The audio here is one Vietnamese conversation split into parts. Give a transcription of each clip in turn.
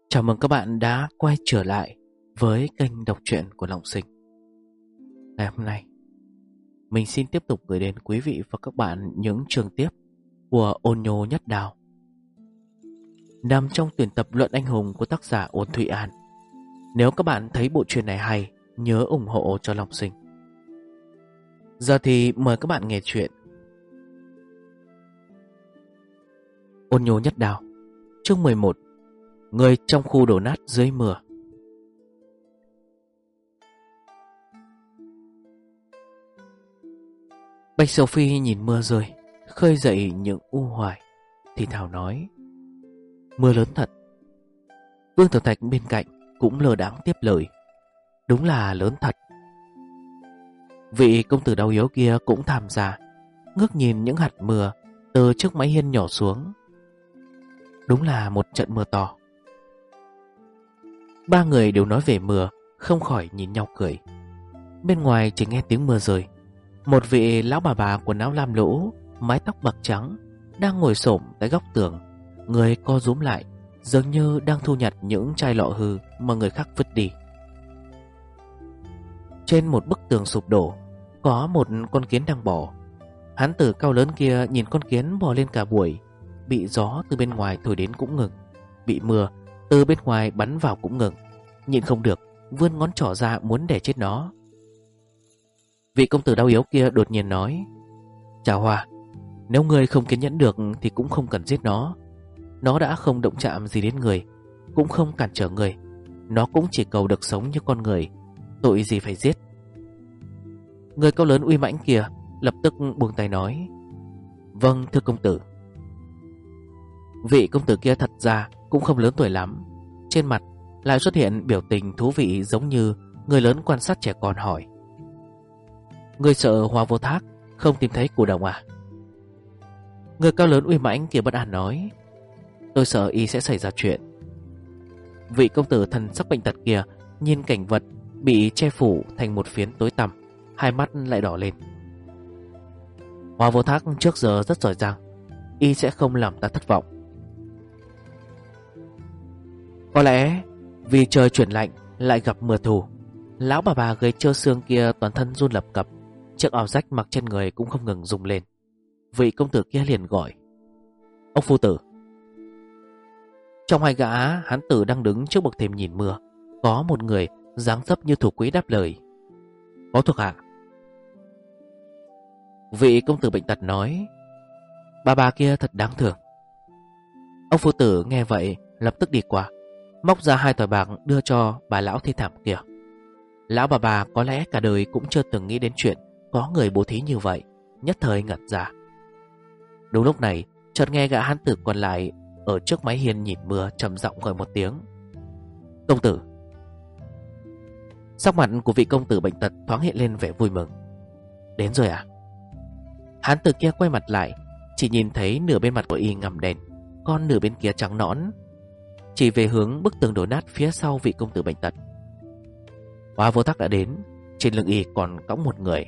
Chào mừng các bạn đã quay trở lại với kênh đọc truyện của Long Sinh. Ngày hôm nay, mình xin tiếp tục gửi đến quý vị và các bạn những chương tiếp của Ôn Nhô Nhất Đào, nằm trong tuyển tập Luận Anh Hùng của tác giả Ôn Thụy An. Nếu các bạn thấy bộ truyện này hay, nhớ ủng hộ cho Long Sinh. Giờ thì mời các bạn nghe chuyện Ôn Nhô Nhất Đào, chương 11. Người trong khu đổ nát dưới mưa. Bạch Sophie nhìn mưa rơi, khơi dậy những u hoài, thì thào nói: mưa lớn thật. Vương Tiểu Thạch bên cạnh cũng lơ đãng tiếp lời: đúng là lớn thật. Vị công tử đau yếu kia cũng tham gia, ngước nhìn những hạt mưa từ trước mái hiên nhỏ xuống. Đúng là một trận mưa to. Ba người đều nói về mưa, không khỏi nhìn nhau cười. Bên ngoài chỉ nghe tiếng mưa rơi. Một vị lão bà quần áo lam lũ, mái tóc bạc trắng, đang ngồi xổm tại góc tường, người co rúm lại, dường như đang thu nhặt những chai lọ hư mà người khác vứt đi. Trên một bức tường sụp đổ, có một con kiến đang bò. Hán tử cao lớn kia nhìn con kiến bò lên cả buổi, bị gió từ bên ngoài thổi đến cũng ngừng, bị mưa từ bên ngoài bắn vào cũng ngừng, nhịn không được vươn ngón trỏ ra muốn đè chết nó. Vị công tử đau yếu kia đột nhiên nói: Chào Hoa, nếu ngươi không kiên nhẫn được thì cũng không cần giết nó. Nó đã không động chạm gì đến người, cũng không cản trở người. Nó cũng chỉ cầu được sống như con người, tội gì phải giết. Người cao lớn uy mãnh kia lập tức buông tay nói: Vâng thưa công tử. Vị công tử kia thật ra cũng không lớn tuổi lắm, trên mặt lại xuất hiện biểu tình thú vị, giống như người lớn quan sát trẻ con, hỏi: Ngươi sợ Hoa Vô Thác không tìm thấy củ đồng à? Người cao lớn uy mãnh kia bất an nói: Tôi sợ y sẽ xảy ra chuyện. Vị công tử thần sắc bệnh tật kia nhìn cảnh vật bị che phủ thành một phiến tối tăm, hai mắt lại đỏ lên. Hoa Vô Thác trước giờ rất giỏi giang, y sẽ không làm ta thất vọng. Có lẽ vì trời chuyển lạnh lại gặp mưa thù, lão bà gầy trơ xương kia toàn thân run lập cập, chiếc áo rách mặc trên người cũng không ngừng rung lên. Vị công tử kia liền gọi: Ông phu tử. Trong hai gã hán tử đang đứng trước bậc thềm nhìn mưa, có một người dáng dấp như thủ quỹ đáp lời: Có thuộc hạ. Vị công tử bệnh tật nói: Bà kia thật đáng thương. Ông phu tử nghe vậy lập tức đi qua, móc ra 2 tỏi bạc đưa cho bà lão thê thảm kia. Lão bà có lẽ cả đời cũng chưa từng nghĩ đến chuyện có người bố thí như vậy, nhất thời ngẩn ra. Đúng lúc này, chợt nghe gã hán tử còn lại ở trước mái hiên nhìn mưa trầm giọng gọi một tiếng: Công tử. Sắc mặt của vị công tử bệnh tật thoáng hiện lên vẻ vui mừng. Đến rồi à? Hán tử kia quay mặt lại, chỉ nhìn thấy nửa bên mặt của y ngầm đèn, còn nửa bên kia trắng nõn, chỉ về hướng bức tường đổ nát phía sau vị công tử bệnh tật. Hoa Vô Thác đã đến, trên lưng y còn cõng một người.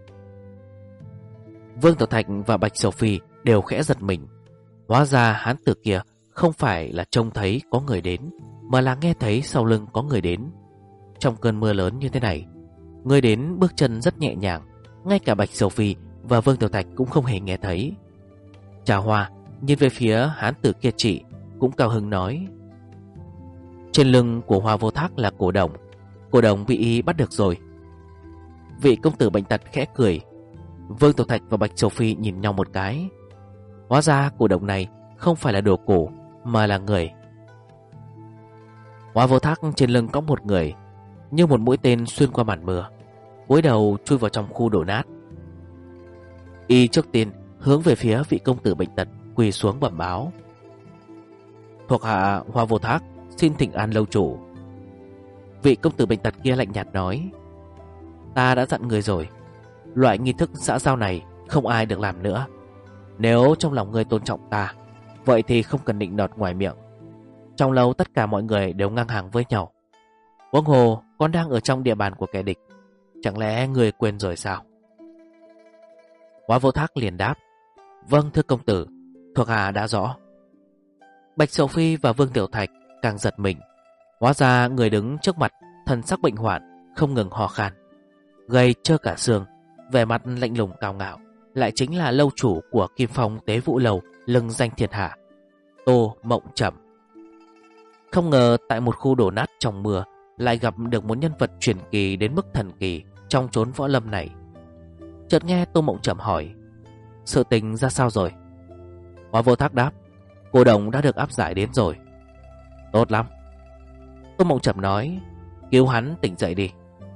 Vương Tiểu Thạch và Bạch Sophie đều khẽ giật mình. Hóa ra hán tử kia không phải là trông thấy có người đến, mà là nghe thấy sau lưng có người đến. Trong cơn mưa lớn như thế này, người đến bước chân rất nhẹ nhàng, ngay cả Bạch Sophie và Vương Tiểu Thạch cũng không hề nghe thấy. Trà Hoa nhìn về phía hán tử kia chỉ, cũng cao hứng nói: Trên lưng của Hoa Vô Thác là cổ đồng bị y bắt được rồi. Vị công tử bệnh tật khẽ cười. Vương Tiểu Thạch và Bạch Sophie nhìn nhau một cái. Hóa ra cổ đồng này không phải là đồ cổ, mà là người. Hoa Vô Thác trên lưng có một người, như một mũi tên xuyên qua màn mưa, cúi đầu chui vào trong khu đổ nát. Y trước tiên hướng về phía vị công tử bệnh tật, quỳ xuống bẩm báo: Thuộc hạ Hoa Vô Thác xin thỉnh an lâu chủ. Vị công tử bệnh tật kia lạnh nhạt nói: Ta đã dặn người rồi, loại nghi thức xã giao này không ai được làm nữa. Nếu trong lòng người tôn trọng ta, vậy thì không cần nịnh nọt ngoài miệng. Trong lâu tất cả mọi người đều ngang hàng với nhau. Huống hồ con đang ở trong địa bàn của kẻ địch, chẳng lẽ người quên rồi sao? Hoa Vô Thác liền đáp: Vâng thưa công tử, thuộc hạ đã rõ. Bạch Sophie và Vương Tiểu Thạch càng giật mình, Hóa ra người đứng trước mặt thân sắc bệnh hoạn, không ngừng ho khan, gầy trơ cả xương, vẻ mặt lạnh lùng cao ngạo, lại chính là lâu chủ của Kim Phong Tế Vũ Lầu lừng danh thiên hạ, Tô Mộng Trầm. Không ngờ tại một khu đổ nát trong mưa lại gặp được một nhân vật truyền kỳ đến mức thần kỳ trong chốn võ lâm này. Chợt nghe Tô Mộng Trầm hỏi: sự tình ra sao rồi? Hóa Vô Thác đáp: cô đồng đã được áp giải đến rồi. Tốt lắm. Tô Mộng Trầm nói: cứu hắn tỉnh dậy đi.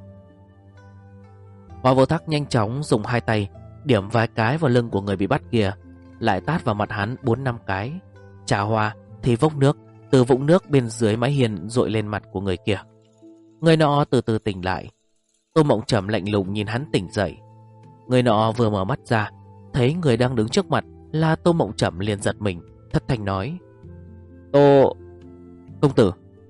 Hóa Vô Thác nhanh chóng dùng hai tay điểm vài cái vào lưng của người bị bắt kia, lại tát vào mặt hắn 4-5 cái. Trà hoa thì vốc nước từ vũng nước bên dưới mái hiên dội lên mặt của người kia. Người nọ từ từ tỉnh lại. Tô Mộng Trầm lạnh lùng nhìn hắn tỉnh dậy. Người nọ vừa mở mắt ra, thấy người đang đứng trước mặt là Tô Mộng Trầm liền giật mình, thất thanh nói: Tô công tử.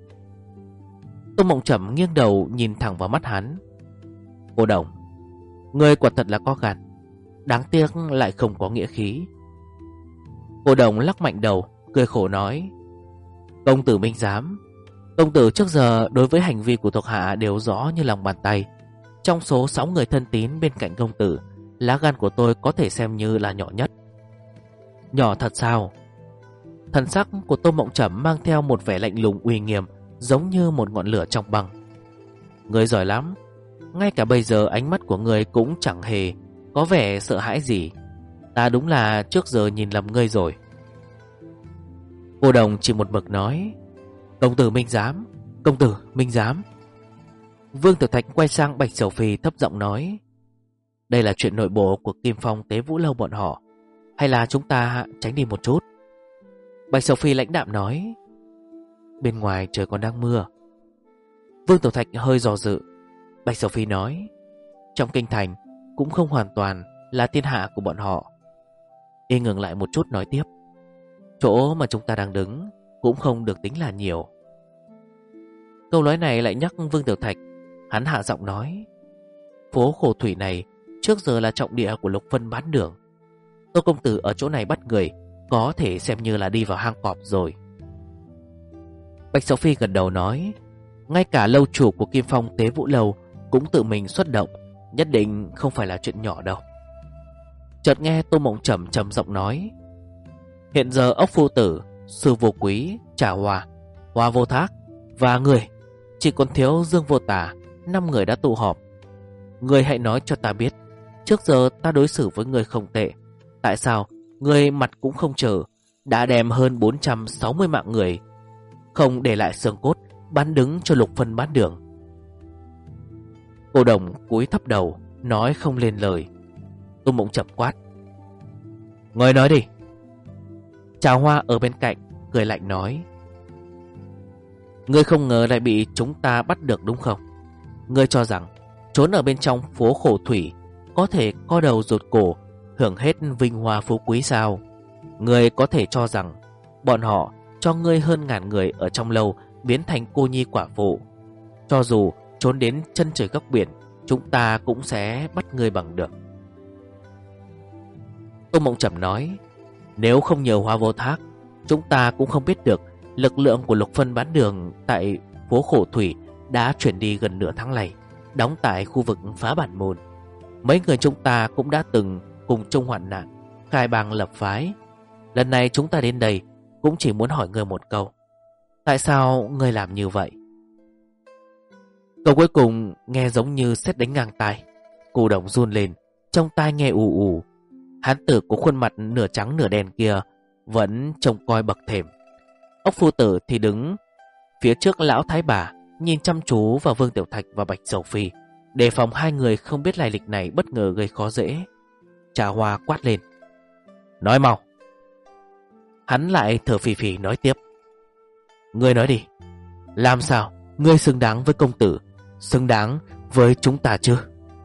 Tô Mộng Trầm nghiêng đầu nhìn thẳng vào mắt hắn. Cô đồng, người quả thật là có gan, đáng tiếc lại không có nghĩa khí. Cô đồng lắc mạnh đầu, cười khổ nói: công tử minh giám, công tử trước giờ đối với hành vi của thuộc hạ đều rõ như lòng bàn tay. Trong số 6 người thân tín bên cạnh công tử, lá gan của tôi có thể xem như là nhỏ nhất. Nhỏ thật sao? Thần sắc của Tô Mộng Trầm mang theo một vẻ lạnh lùng uy nghiêm, giống như một ngọn lửa trong băng. Người giỏi lắm, ngay cả bây giờ ánh mắt của người cũng chẳng hề có vẻ sợ hãi gì. Ta đúng là trước giờ nhìn lầm ngươi rồi. Cô đồng chỉ một mực nói: công tử minh giám, công tử minh giám. Vương Tiểu Thạch quay sang Bạch Sầu Phi thấp giọng nói: đây là chuyện nội bộ của Kim Phong Tế Vũ Lâu bọn họ, hay là chúng ta tránh đi một chút? Bạch Sầu Phi lãnh đạm nói: bên ngoài trời còn đang mưa. Vương Tiểu Thạch hơi dò dự. Bạch Sầu Phi nói: trong kinh thành cũng không hoàn toàn là thiên hạ của bọn họ. Y ngừng lại một chút nói tiếp: chỗ mà chúng ta đang đứng cũng không được tính là nhiều. Câu nói này lại nhắc Vương Tiểu Thạch. Hắn hạ giọng nói: phố Khổ Thủy này trước giờ là trọng địa của Lục Vân bán đường. Tô công tử ở chỗ này bắt người, có thể xem như là đi vào hang cọp rồi. Bạch Sầu Phi gật đầu nói: ngay cả lâu chủ của Kim Phong Tế Vũ Lâu cũng tự mình xuất động, nhất định không phải là chuyện nhỏ đâu. Chợt nghe Tô Mộng Trầm trầm giọng nói: hiện giờ Ốc Phu Tử, Sư Vô Quý, Trà Hoa, Hóa Vô Thác và người, chỉ còn thiếu Dương Vô Tà, 5 người đã tụ họp. Người hãy nói cho ta biết, trước giờ ta đối xử với người không tệ, tại sao người mặt cũng không chờ đã đem hơn 460 mạng người, không để lại xương cốt bán đứng cho Lục Vân bán đường? Cô đồng cúi thấp đầu, nói không lên lời. Tô Mộng Trầm quát: người nói đi. Trà Hoa ở bên cạnh cười lạnh nói: ngươi không ngờ lại bị chúng ta bắt được đúng không? Ngươi cho rằng trốn ở bên trong phố Khổ Thủy có thể co đầu rụt cổ hưởng hết vinh hoa phú quý sao? Ngươi có thể cho rằng bọn họ cho ngươi hơn ngàn người ở trong lâu biến thành cô nhi quả phụ, cho dù trốn đến chân trời góc biển, chúng ta cũng sẽ bắt ngươi bằng được. Tô Mộng Trầm nói: nếu không nhờ Hóa Vô Thác, chúng ta cũng không biết được lực lượng của Lục Vân bán đường tại phố Khổ Thủy đã chuyển đi gần nửa tháng này, đóng tại khu vực Phá Bản Môn. Mấy người chúng ta cũng đã từng cùng chung hoạn nạn, khai bang lập phái. Lần này chúng ta đến đây cũng chỉ muốn hỏi ngươi một câu: tại sao ngươi làm như vậy? Câu cuối cùng nghe giống như sét đánh ngang tai. Cô đồng run lên, trong tai nghe ù ù. Hán tử của khuôn mặt nửa trắng nửa đen kia vẫn trông coi bậc thềm. Ốc Phu Tử thì đứng phía trước lão thái bà, nhìn chăm chú vào Vương Tiểu Thạch và Bạch Sầu Phi, đề phòng hai người không biết lai lịch này bất ngờ gây khó dễ. Trà Hoa quát lên: nói mau. Hắn lại thở phì phì nói tiếp: ngươi nói đi, làm sao ngươi xứng đáng với công tử, xứng đáng với chúng ta chứ?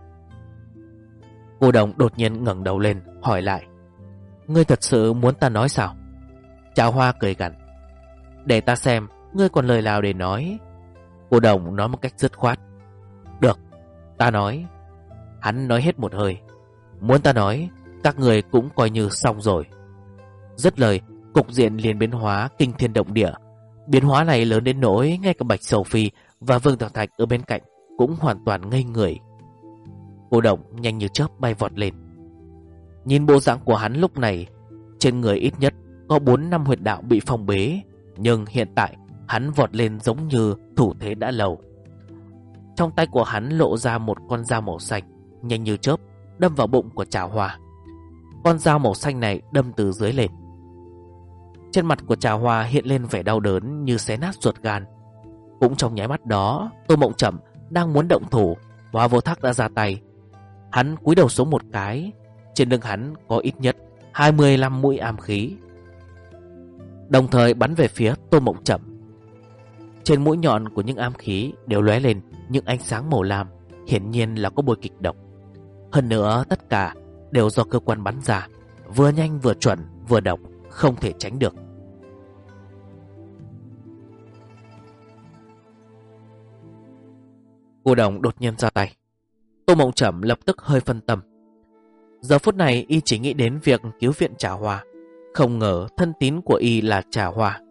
Cô đồng đột nhiên ngẩng đầu lên hỏi lại: ngươi thật sự muốn ta nói sao? Trà Hoa cười gằn: để ta xem ngươi còn lời nào để nói. Cô đồng nói một cách dứt khoát: được, ta nói. Hắn nói hết một hơi: muốn ta nói, các người cũng coi như xong rồi. Dứt lời, cục diện liền biến hóa kinh thiên động địa. Biến hóa này lớn đến nỗi ngay cả Bạch Sầu Phi và Vương Thảo Thạch ở bên cạnh cũng hoàn toàn ngây người. Cô Đồng nhanh như chớp bay vọt lên. Nhìn bộ dạng của hắn lúc này, trên người ít nhất có 4-5 huyệt đạo bị phong bế, nhưng hiện tại hắn vọt lên giống như thủ thế đã lâu. Trong tay của hắn lộ ra một con dao màu xanh, nhanh như chớp đâm vào bụng của Trà Hoa. Con dao màu xanh này đâm từ dưới lên. Trên mặt của Trà Hoa hiện lên vẻ đau đớn như xé nát ruột gan. Cũng trong nháy mắt đó, Tô Mộng Chậm đang muốn động thủ, Hoa Vô Thác đã ra tay. Hắn cúi đầu xuống một cái, trên lưng hắn có ít nhất 25 mũi ám khí, đồng thời bắn về phía Tô Mộng Chậm. Trên mũi nhọn của những ám khí đều lóe lên những ánh sáng màu lam, hiển nhiên là có bôi kịch độc. Hơn nữa tất cả đều do cơ quan bắn ra, vừa nhanh vừa chuẩn vừa độc, không thể tránh được. Cô Đồng đột nhiên ra tay. Tô Mộng Chậm lập tức hơi phân tâm. Giờ phút này y chỉ nghĩ đến việc cứu viện Trà Hoa, không ngờ thân tín của y là Trà Hoa.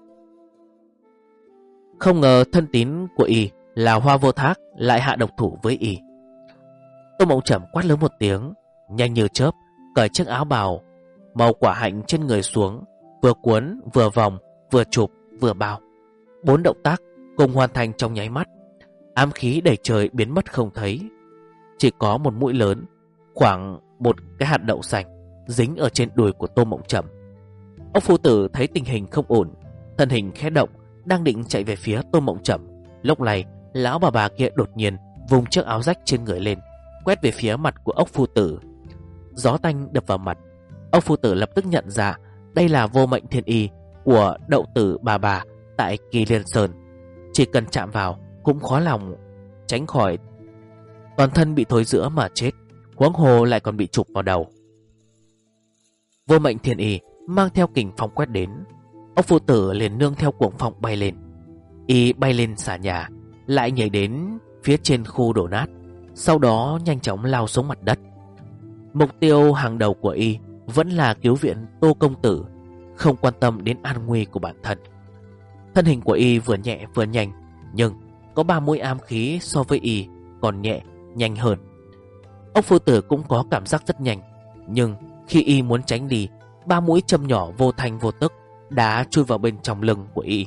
Không ngờ thân tín của y là Hoa Vô Thác lại hạ độc thủ với y. Tô Mộng Chậm quát lớn một tiếng, nhanh như chớp cởi chiếc áo bào màu quả hạnh trên người xuống, vừa cuốn vừa vòng vừa chụp vừa bao. 4 động tác cùng hoàn thành trong nháy mắt. Ám khí đầy trời biến mất không thấy. Chỉ có một mũi lớn, khoảng một cái hạt đậu xanh, dính ở trên đùi của Tô Mộng Chậm. Ốc phu tử thấy tình hình không ổn, thân hình khẽ động, đang định chạy về phía Tô Mộng Chậm. Lúc này lão bà kia đột nhiên vùng chiếc áo rách trên người lên, quét về phía mặt của ốc phu tử. Gió tanh đập vào mặt, ốc phu tử lập tức nhận ra đây là Vô Mệnh Thiên Y của Đậu Tử bà tại Kỳ Liên Sơn. Chỉ cần chạm vào cũng khó lòng tránh khỏi toàn thân bị thối rữa mà chết, huống hồ lại còn bị chụp vào đầu. Vô Mệnh Thiên Y mang theo kình phong quét đến, ốc phu tử liền nương theo cuồng phong bay lên. Y bay lên xà nhà, lại nhảy đến phía trên khu đổ nát, sau đó nhanh chóng lao xuống mặt đất. Mục tiêu hàng đầu của y vẫn là cứu viện Tô công tử, không quan tâm đến an nguy của bản thân. Thân hình của y vừa nhẹ vừa nhanh, nhưng có 3 mũi ám khí so với y còn nhẹ, nhanh hơn. Ốc phu tử cũng có cảm giác rất nhanh, nhưng khi y muốn tránh đi, 3 mũi châm nhỏ vô thanh vô tức đã chui vào bên trong lưng của y.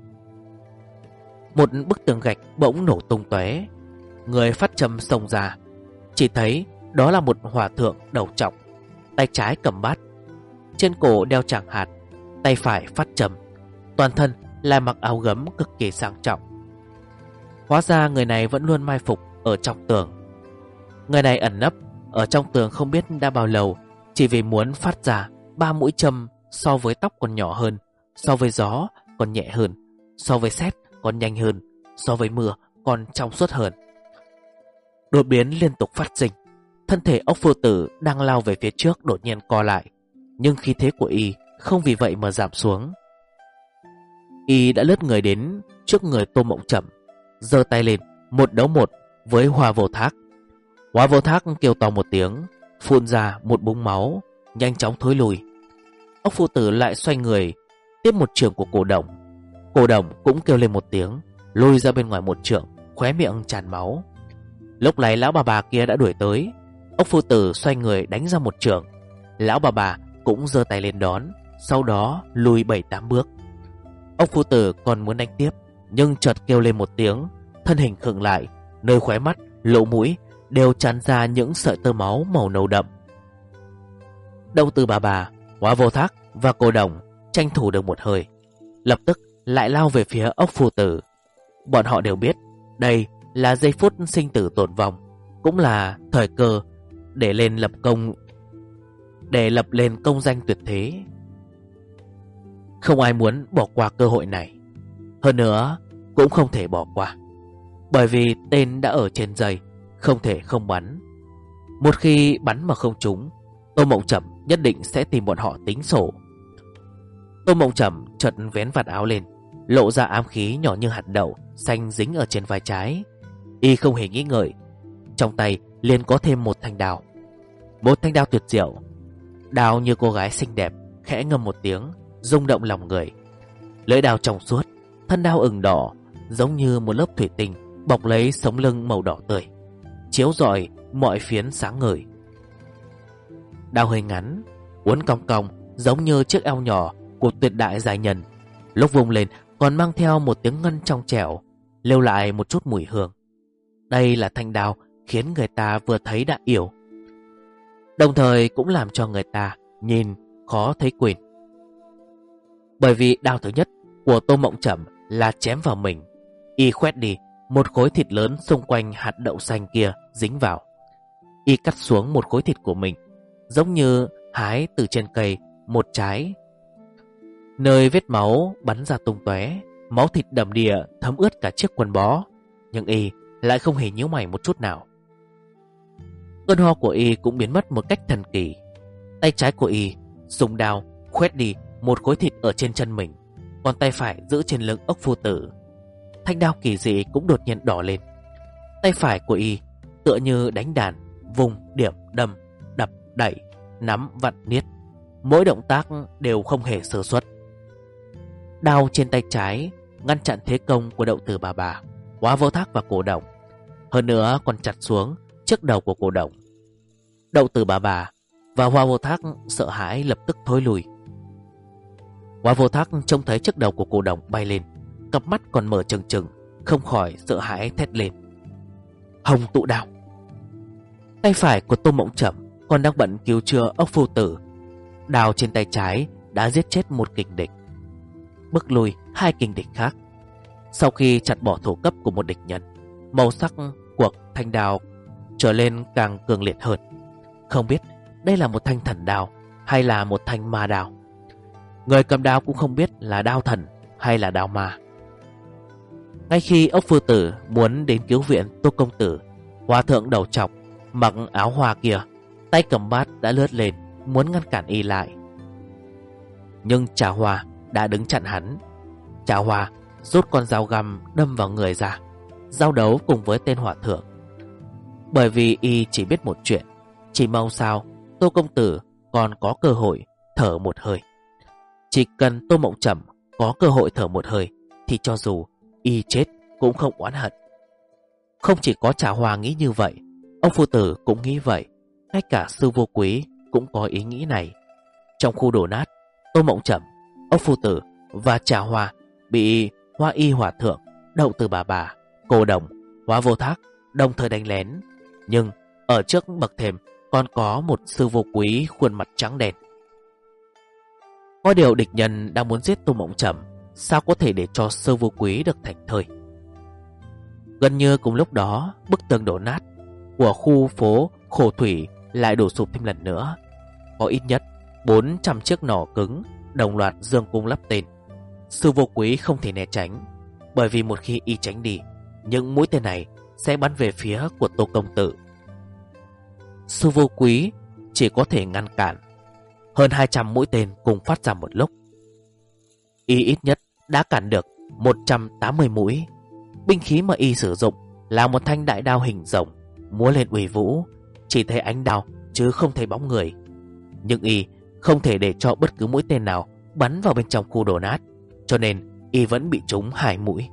Một bức tường gạch bỗng nổ tung tóe, người phát châm xông ra. Chỉ thấy đó là một hòa thượng đầu trọc, tay trái cầm bát, trên cổ đeo tràng hạt, tay phải phát châm, toàn thân là mặc áo gấm cực kỳ sang trọng. Hóa ra người này vẫn luôn mai phục ở trong tường. Người này ẩn nấp ở trong tường không biết đã bao lâu, chỉ vì muốn phát ra 3 mũi châm so với tóc còn nhỏ hơn, so với gió còn nhẹ hơn, so với sét còn nhanh hơn, so với mưa còn trong suốt hơn. Đột biến liên tục phát sinh, thân thể ốc phu tử đang lao về phía trước đột nhiên co lại, nhưng khí thế của y không vì vậy mà giảm xuống. Y đã lướt người đến trước người Tô Mộng Chậm, giơ tay lên một đấu một với Hoa Vô Thác. Hoa Vô Thác kêu to một tiếng, phun ra một búng máu, nhanh chóng thối lùi. Ốc phu tử lại xoay người tiếp một chưởng của Cổ Đồng. Cổ Đồng cũng kêu lên một tiếng, lùi ra bên ngoài một chưởng, khóe miệng tràn máu. Lúc này lão bà kia đã đuổi tới. Ốc phu tử xoay người đánh ra một chưởng, lão bà cũng giơ tay lên đón, sau đó lùi 7-8 bước. Ốc phu tử còn muốn đánh tiếp, nhưng chợt kêu lên một tiếng, thân hình khựng lại, nơi khóe mắt, lỗ mũi đều tràn ra những sợi tơ máu màu nâu đậm. Đậu Tử bà, Hoa Vô Thác và Cổ Đồng tranh thủ được một hơi, lập tức lại lao về phía ốc phu tử. Bọn họ đều biết đây là giây phút sinh tử tồn vong, cũng là thời cơ để lập lên công danh tuyệt thế. Không ai muốn bỏ qua cơ hội này. Hơn nữa cũng không thể bỏ qua, bởi vì tên đã ở trên dây, không thể không bắn. Một khi bắn mà không trúng, Tô Mộng Chậm nhất định sẽ tìm bọn họ tính sổ. Tô Mộng Chậm chợt vén vạt áo lên, lộ ra ám khí nhỏ như hạt đậu xanh dính ở trên vai trái. Y không hề nghĩ ngợi, trong tay liền có thêm một thanh đao. Một thanh đao tuyệt diệu, đao như cô gái xinh đẹp, khẽ ngâm một tiếng, rung động lòng người. Lưỡi đao trong suốt, thân đao ửng đỏ, giống như một lớp thủy tinh bọc lấy sống lưng màu đỏ tươi, chiếu rọi mọi phiến sáng ngời. Đao hơi ngắn, uốn cong cong giống như chiếc eo nhỏ của tuyệt đại giai nhân, lúc vung lên còn mang theo một tiếng ngân trong trẻo, lưu lại một chút mùi hương. Đây là thanh đao khiến người ta vừa thấy đã yêu, đồng thời cũng làm cho người ta nhìn khó thấy quên. Bởi vì đao thứ nhất của Tô Mộng Trầm là chém vào mình, y khoét đi một khối thịt lớn xung quanh hạt đậu xanh kia dính vào. Y cắt xuống một khối thịt của mình, giống như hái từ trên cây một trái. Nơi vết máu bắn ra tung tóe, máu thịt đầm đìa thấm ướt cả chiếc quần bó, nhưng y lại không hề nhíu mày một chút nào. Cơn ho của y cũng biến mất một cách thần kỳ. Tay trái của y dùng đao khoét đi một khối thịt ở trên chân mình, còn tay phải giữ trên lưng ốc phu tử. Thanh đao kỳ dị cũng đột nhiên đỏ lên. Tay phải của y tựa như đánh đàn, vùng, điểm, đâm, đập, đẩy, nắm, vặn, niết, mỗi động tác đều không hề sơ suất. Đao trên tay trái ngăn chặn thế công của Đậu Tử bà, Hóa Vô Thác và Cổ Đồng, hơn nữa còn chặt xuống trước đầu của Cổ Đồng. Đậu Tử bà và Hóa Vô Thác sợ hãi lập tức thối lùi. Hóa Vô Thác trông thấy chiếc đầu của Cổ Đồng bay lên, cặp mắt còn mở trừng trừng, không khỏi sợ hãi thét lên: Hồng Tụ Đao! Tay phải của Tô Mộng Trầm còn đang bận cứu chữa ốc phu tử. Đao trên tay trái đã giết chết một kình địch, bức lùi hai kình địch khác. Sau khi chặt bỏ thủ cấp của một địch nhân, màu sắc của thanh đao trở lên càng cường liệt hơn. Không biết đây là một thanh thần đao hay là một thanh ma đao. Người cầm đao cũng không biết là đao thần hay là đao ma. Ngay khi ốc phu tử muốn đến cứu viện Tô công tử, hòa thượng đầu trọc mặc áo hoa kia tay cầm bát đã lướt lên muốn ngăn cản y lại. Nhưng Trà Hoa đã đứng chặn hắn. Trà Hoa rút con dao găm đâm vào người ra, giao đấu cùng với tên hòa thượng. Bởi vì y chỉ biết một chuyện, chỉ mong sao Tô công tử còn có cơ hội thở một hơi. Chỉ cần Tô Mộng Trầm có cơ hội thở một hơi thì cho dù y chết cũng không oán hận. Không chỉ có Trà Hoa nghĩ như vậy, ông phu tử cũng nghĩ vậy. Ngay cả Sư Vô Quý cũng có ý nghĩ này. Trong khu đổ nát, Tô Mộng Trầm, ông phu tử và Trà Hoa bị Hoa Y hòa thượng, Đậu Tử bà, Cô Đồng, Hóa Vô Thác đồng thời đánh lén. Nhưng ở trước bậc thềm còn có một Sư Vô Quý khuôn mặt trắng đen. Có điều địch nhân đang muốn giết Tô Mộng Trầm, sao có thể để cho Sư Vô Quý được thảnh thơi. Gần như cùng lúc đó, bức tường đổ nát của khu phố Khổ Thủy lại đổ sụp thêm lần nữa. Có ít nhất 400 chiếc nỏ cứng đồng loạt dương cung lắp tên. Sư Vô Quý không thể né tránh, bởi vì một khi y tránh đi, những mũi tên này sẽ bắn về phía của Tô công tử. Sư Vô Quý chỉ có thể ngăn cản. Hơn 200 mũi tên cùng phát ra một lúc. Y ít nhất đã cản được 180 mũi. Binh khí mà y sử dụng là một thanh đại đao hình rồng, múa lên uy vũ, chỉ thấy ánh đao chứ không thấy bóng người. Nhưng y không thể để cho bất cứ mũi tên nào bắn vào bên trong khu đổ nát, cho nên y vẫn bị trúng 2 mũi.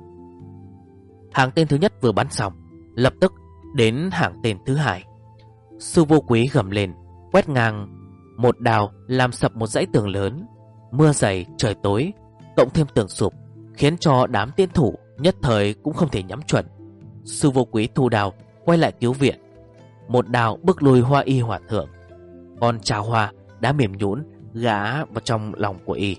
Hàng tên thứ nhất vừa bắn xong, lập tức đến hàng tên thứ hai. Sư Vô Quý gầm lên, quét ngang một đao làm sập một dãy tường lớn. Mưa dày, trời tối, cộng thêm tường sụp, khiến cho đám tiến thủ nhất thời cũng không thể nhắm chuẩn. Sư Vô Quý thu đao quay lại cứu viện, một đao bức lùi Hoa Y hòa thượng. Còn Trà Hoa đã mềm nhũn gã vào trong lòng của y.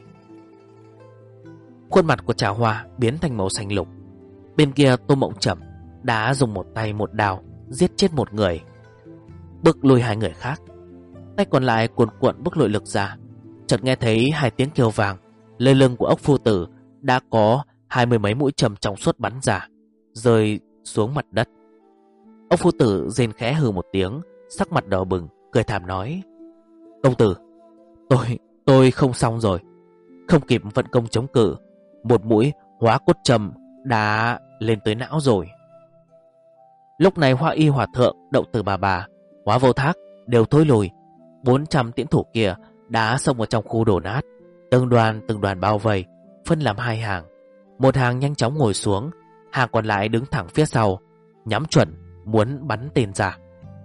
Khuôn mặt của Trà Hoa biến thành màu xanh lục. Bên kia Tô Mộng Trầm đã dùng một tay một đao giết chết một người, bức lùi 2 người khác. Tay còn lại cuồn cuộn bức nội lực ra. Chợt nghe thấy 2 tiếng kêu vàng, lên lưng của ốc phu tử đã có 20 mấy mũi châm trong suốt bắn ra, rơi xuống mặt đất. Ốc phu tử rên khẽ hừ một tiếng, sắc mặt đỏ bừng, cười thảm nói: Công tử, tôi không xong rồi. Không kịp vận công chống cự, một mũi hóa cốt châm đã lên tới não rồi. Lúc này Hoa Y hòa thượng, Đậu Tử bà, Hóa Vô Thác đều thối lùi. 400 tiễn thủ kia đã xông vào trong khu đổ nát, từng đoàn bao vây, phân làm 2 hàng. Một hàng nhanh chóng ngồi xuống, hàng còn lại đứng thẳng phía sau, nhắm chuẩn muốn bắn tên ra.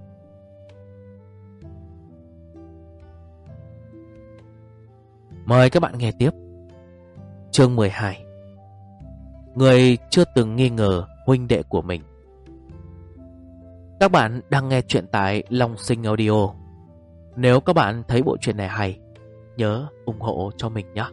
Mời các bạn nghe tiếp. Chương 12. Người chưa từng nghi ngờ huynh đệ của mình. Các bạn đang nghe chuyện tại Long Sinh Audio. Nếu các bạn thấy bộ truyện này hay, nhớ ủng hộ cho mình nhé.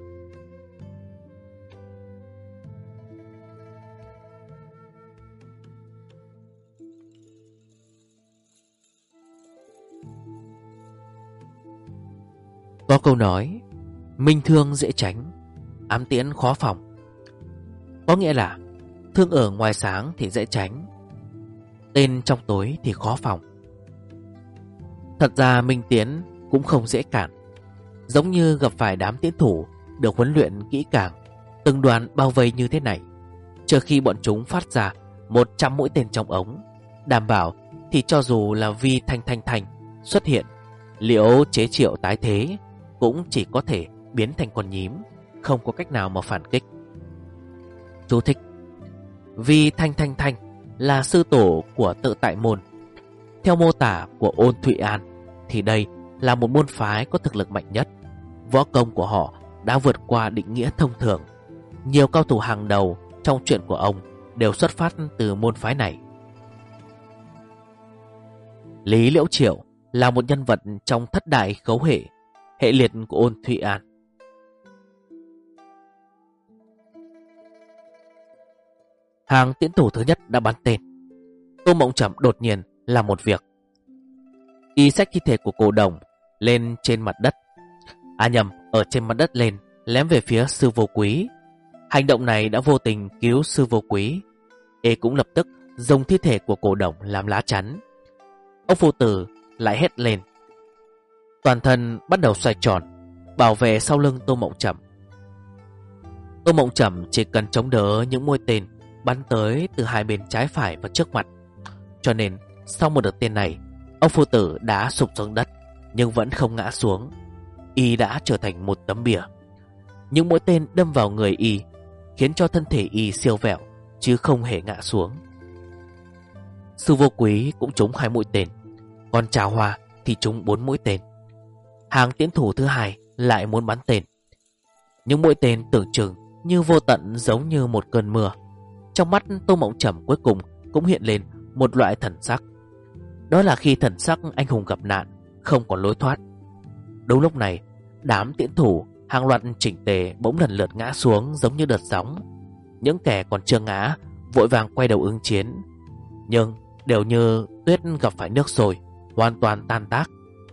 Có câu nói, minh thương dễ tránh, ám tiễn khó phòng. Có nghĩa là thương ở ngoài sáng thì dễ tránh, tên trong tối thì khó phòng. Thật ra minh tiễn cũng không dễ cản. Giống như gặp phải đám tiễn thủ được huấn luyện kỹ càng, từng đoàn bao vây như thế này, chờ khi bọn chúng phát ra 100 mũi tên trong ống, đảm bảo thì cho dù là Vi Thanh xuất hiện, liệu Chế Triệu tái thế cũng chỉ có thể biến thành con nhím, không có cách nào mà phản kích. Chú thích: Vi Thanh là sư tổ của Tự Tại Môn. Theo mô tả của Ôn Thụy An thì đây là một môn phái có thực lực mạnh nhất. Võ công của họ đã vượt qua định nghĩa thông thường. Nhiều cao thủ hàng đầu trong chuyện của ông đều xuất phát từ môn phái này. Lý Liễu Triệu là một nhân vật trong thất đại khấu hệ, hệ liệt của Ôn Thụy An. Hàng tiễn thủ thứ nhất đã bắn tên. Tô Mộng Trầm đột nhiên làm một việc. Y xách thi thể của Cổ Đồng lên trên mặt đất. Ở trên mặt đất lên, ném về phía Sư Vô Quý. Hành động này đã vô tình cứu Sư Vô Quý. Y cũng lập tức dùng thi thể của Cổ Đồng làm lá chắn. Ông phụ tử lại hét lên. Toàn thân bắt đầu xoay tròn, bảo vệ sau lưng Tô Mộng Trầm. Tô Mộng Trầm chỉ cần chống đỡ những mũi tên bắn tới từ hai bên trái phải và trước mặt. Cho nên sau một đợt tên này, ông phụ tử đã sụp xuống đất, nhưng vẫn không ngã xuống. Y đã trở thành một tấm bia. Những mũi tên đâm vào người Y, khiến cho thân thể Y siêu vẹo, chứ không hề ngã xuống. Sư Vô Quý cũng trúng 2 mũi tên, còn Trà Hoa thì trúng 4 mũi tên. Hàng tiễn thủ thứ hai lại muốn bắn tên. Những mũi tên tưởng chừng như vô tận, giống như một cơn mưa. Trong mắt Tô Mộng Trầm cuối cùng cũng hiện lên một loại thần sắc. Đó là khi thần sắc anh hùng gặp nạn, không còn lối thoát. Đúng lúc này, đám tiễn thủ hàng loạt chỉnh tề bỗng lần lượt ngã xuống giống như đợt sóng. Những kẻ còn chưa ngã vội vàng quay đầu ứng chiến, nhưng đều như tuyết gặp phải nước sôi, hoàn toàn tan tác.